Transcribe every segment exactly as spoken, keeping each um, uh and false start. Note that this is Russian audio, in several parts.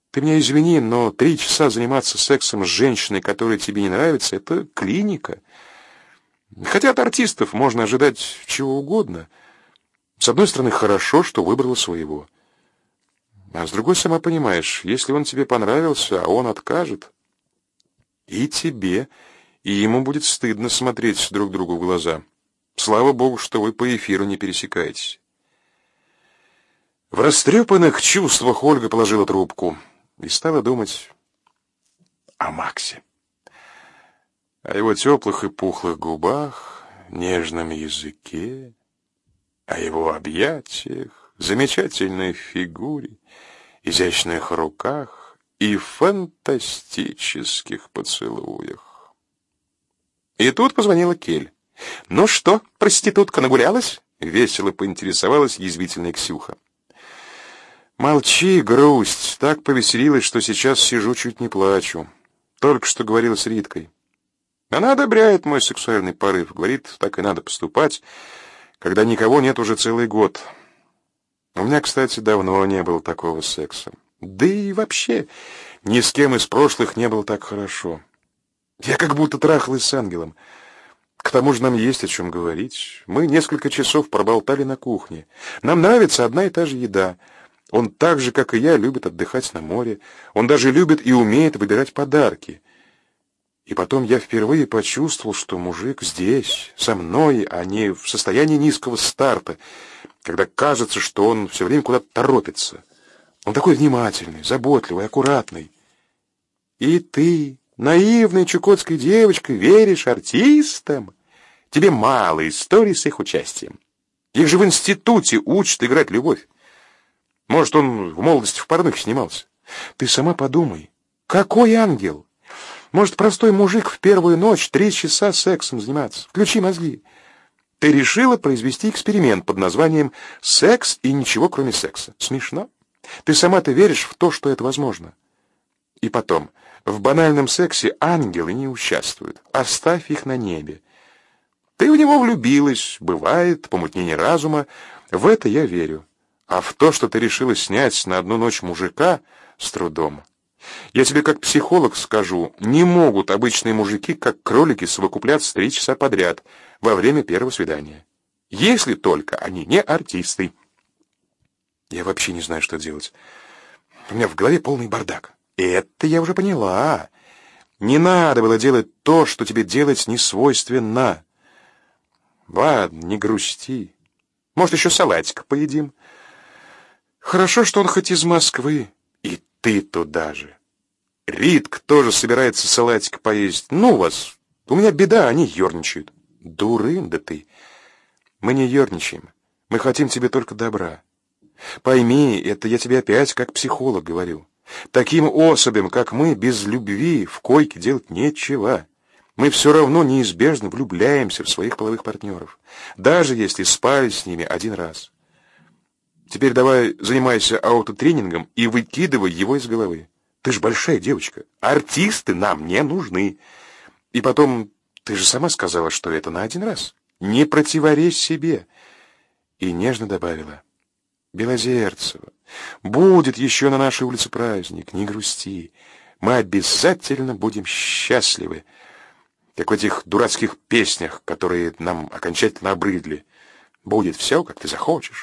Ты меня извини, но три часа заниматься сексом с женщиной, которая тебе не нравится, это клиника. Хотя от артистов можно ожидать чего угодно. С одной стороны, хорошо, что выбрала своего. А с другой, сама понимаешь, если он тебе понравился, а он откажет, и тебе, и ему будет стыдно смотреть друг другу в глаза. Слава богу, что вы по эфиру не пересекаетесь. В растрепанных чувствах Ольга положила трубку и стала думать о Максе. О его теплых и пухлых губах, нежном языке, о его объятиях, замечательной фигуре, изящных руках и фантастических поцелуях. И тут позвонила Кель. «Ну что, проститутка, нагулялась?» — весело поинтересовалась язвительная Ксюха. «Молчи, грусть, так повеселилась, что сейчас сижу, чуть не плачу. Только что говорила с Риткой. Она одобряет мой сексуальный порыв, говорит, так и надо поступать, когда никого нет уже целый год. У меня, кстати, давно не было такого секса. Да и вообще, ни с кем из прошлых не было так хорошо. Я как будто трахалась с ангелом. К тому же нам есть о чем говорить. Мы несколько часов проболтали на кухне. Нам нравится одна и та же еда. Он так же, как и я, любит отдыхать на море. Он даже любит и умеет выбирать подарки. И потом я впервые почувствовал, что мужик здесь, со мной, а не в состоянии низкого старта, когда кажется, что он все время куда-то торопится. Он такой внимательный, заботливый, аккуратный. И ты, наивной чукотской девочкой, веришь артистам? Тебе мало историй с их участием. Их же в институте учат играть любовь. Может, он в молодости в порных снимался. Ты сама подумай, какой ангел? Может, простой мужик в первую ночь три часа сексом заниматься? Включи мозги. Ты решила произвести эксперимент под названием «Секс и ничего, кроме секса». Смешно? Ты сама-то веришь в то, что это возможно? И потом, в банальном сексе ангелы не участвуют. Оставь их на небе. Ты в него влюбилась, бывает, помутнение разума. В это я верю. А в то, что ты решила снять на одну ночь мужика, с трудом. Я тебе как психолог скажу, не могут обычные мужики, как кролики, совокупляться три часа подряд во время первого свидания. Если только они не артисты. Я вообще не знаю, что делать. У меня в голове полный бардак. Это я уже поняла. Не надо было делать то, что тебе делать не свойственно. Ладно, не грусти. Может, еще салатик поедим? Хорошо, что он хоть из Москвы. И ты туда же. Ритка тоже собирается салатик поесть. Ну вас, у меня беда, они ерничают. Дурында ты. Мы не ерничаем. Мы хотим тебе только добра. Пойми, это я тебе опять как психолог говорю. Таким особям, как мы, без любви в койке делать нечего. Мы все равно неизбежно влюбляемся в своих половых партнеров, даже если спали с ними один раз. Теперь давай занимайся аутотренингом и выкидывай его из головы. Ты же большая девочка. Артисты нам не нужны. И потом, ты же сама сказала, что это на один раз. Не противоречь себе. И нежно добавила: Белозерцева, будет еще на нашей улице праздник, не грусти. Мы обязательно будем счастливы. Как в этих дурацких песнях, которые нам окончательно обрыдли. Будет все, как ты захочешь.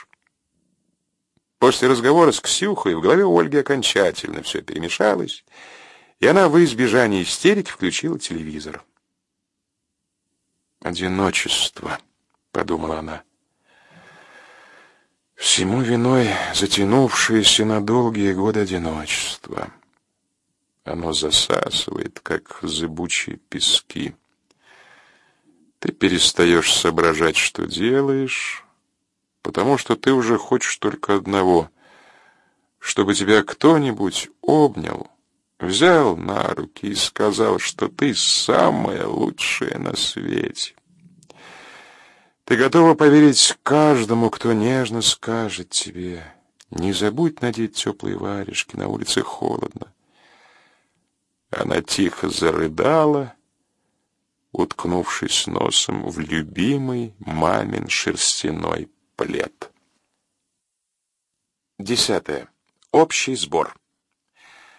После разговора с Ксюхой в голове Ольги окончательно все перемешалось, и она во избежание истерики включила телевизор. «Одиночество», — подумала она. «Всему виной затянувшееся на долгие годы одиночество. Оно засасывает, как зыбучие пески. Ты перестаешь соображать, что делаешь, потому что ты уже хочешь только одного, чтобы тебя кто-нибудь обнял, взял на руки и сказал, что ты самая лучшая на свете. Ты готова поверить каждому, кто нежно скажет тебе: не забудь надеть теплые варежки, на улице холодно». Она тихо зарыдала, уткнувшись носом в любимый мамин шерстяной плед. Десятое. Общий сбор.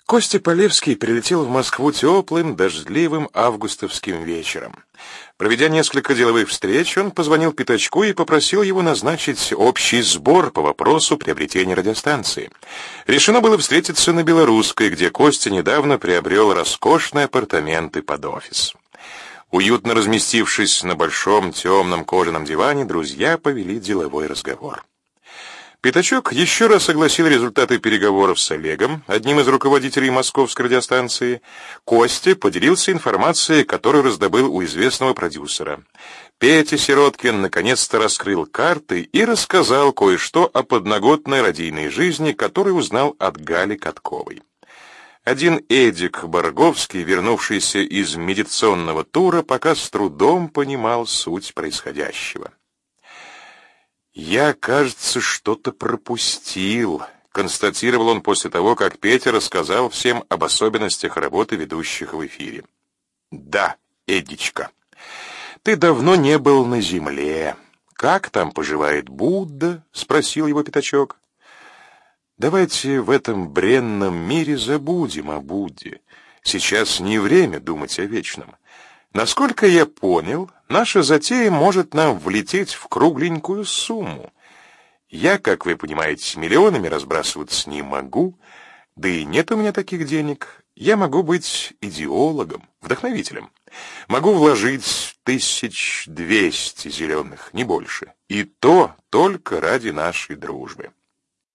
Костя Полевский прилетел в Москву теплым, дождливым августовским вечером. Проведя несколько деловых встреч, он позвонил Пятачку и попросил его назначить общий сбор по вопросу приобретения радиостанции. Решено было встретиться на Белорусской, где Костя недавно приобрел роскошные апартаменты под офис. Уютно разместившись на большом темном кожаном диване, друзья повели деловой разговор. Пятачок еще раз огласил результаты переговоров с Олегом, одним из руководителей московской радиостанции. Костя поделился информацией, которую раздобыл у известного продюсера. Петя Сироткин наконец-то раскрыл карты и рассказал кое-что о подноготной радийной жизни, которую узнал от Гали Катковой. Один Эдик Барговский, вернувшийся из медитационного тура, пока с трудом понимал суть происходящего. «Я, кажется, что-то пропустил», — констатировал он после того, как Петя рассказал всем об особенностях работы ведущих в эфире. «Да, Эдичка, ты давно не был на земле. Как там поживает Будда?» — спросил его Пятачок. «Давайте в этом бренном мире забудем о Будде. Сейчас не время думать о вечном. Насколько я понял, наша затея может нам влететь в кругленькую сумму. Я, как вы понимаете, миллионами разбрасываться не могу, да и нет у меня таких денег. Я могу быть идеологом, вдохновителем. Могу вложить тысяч двести зеленых, не больше. И то только ради нашей дружбы.